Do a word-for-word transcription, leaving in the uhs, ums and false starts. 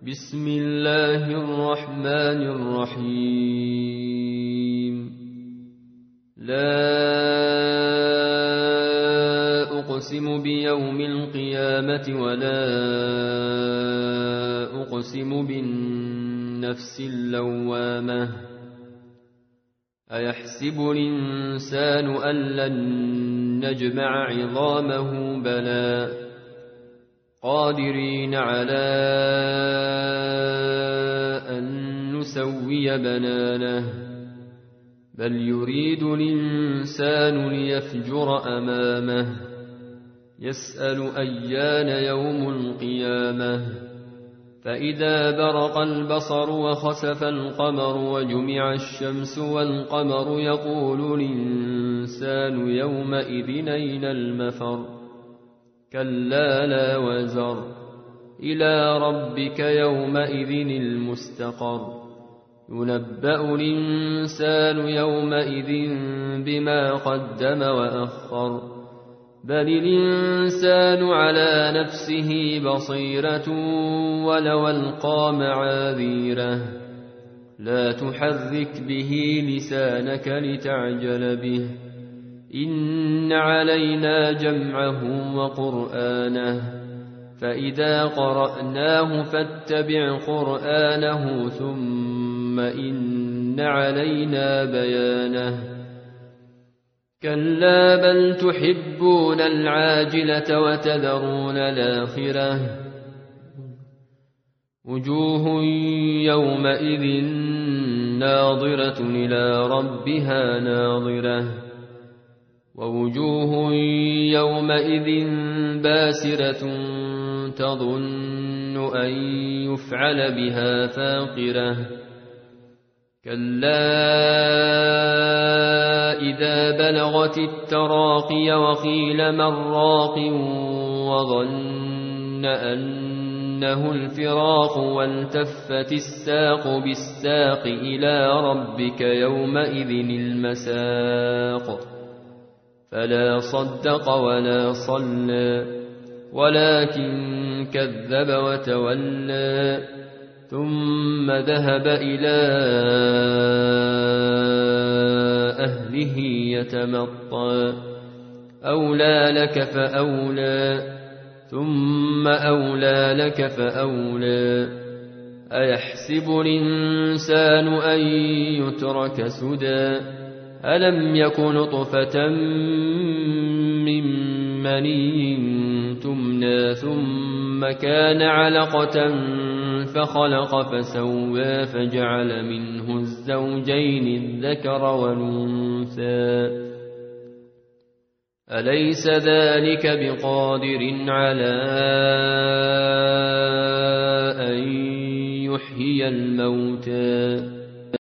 بسم الله الرحمن الرحيم. لا أقسم بيوم القيامة ولا أقسم بالنفس اللوامة أيحسب الإنسان أن لن نجمع عظامه بلى قادرين على أن نسوي بنانه بل يريد الإنسان ليفجر أمامه يسأل أيان يوم القيامة فإذا برق البصر وخسف القمر وجمع الشمس والقمر يقول الإنسان يومئذ أين المفر كلا لا وزر إلى ربك يومئذ المستقر ينبأ الإنسان يومئذ بما قدم وأخر بل الإنسان على نفسه بصيرة ولو ألقى معاذيره لا تحرك به لسانك لتعجل به إن علينا جمعه وقرآنه فإذا قرأناه فاتبع قرآنه ثم إن علينا بيانه كلا بل تحبون العاجلة وتذرون الآخرة وجوه يومئذ ناظرة إلى ربها ناظرة ووجوه يومئذ باسرة تظن أن يفعل بها فاقرة كلا إذا بلغت التراقي وقيل من راق وظن أنه الفراق والتفت الساق بالساق إلى ربك يومئذ المساق فلا صدق ولا صلى ولكن كذب وتولى ثم ذهب إلى أهله يتمطى أولى لك فأولى ثم أولى لك فأولى أيحسب الإنسان أن يترك سدى ألم يك نطفة من مني تمنى ثم كان علقة فخلق فسوى فجعل منه الزوجين الذكر والأنثى أليس ذلك بقادر على أن يحيي الموتى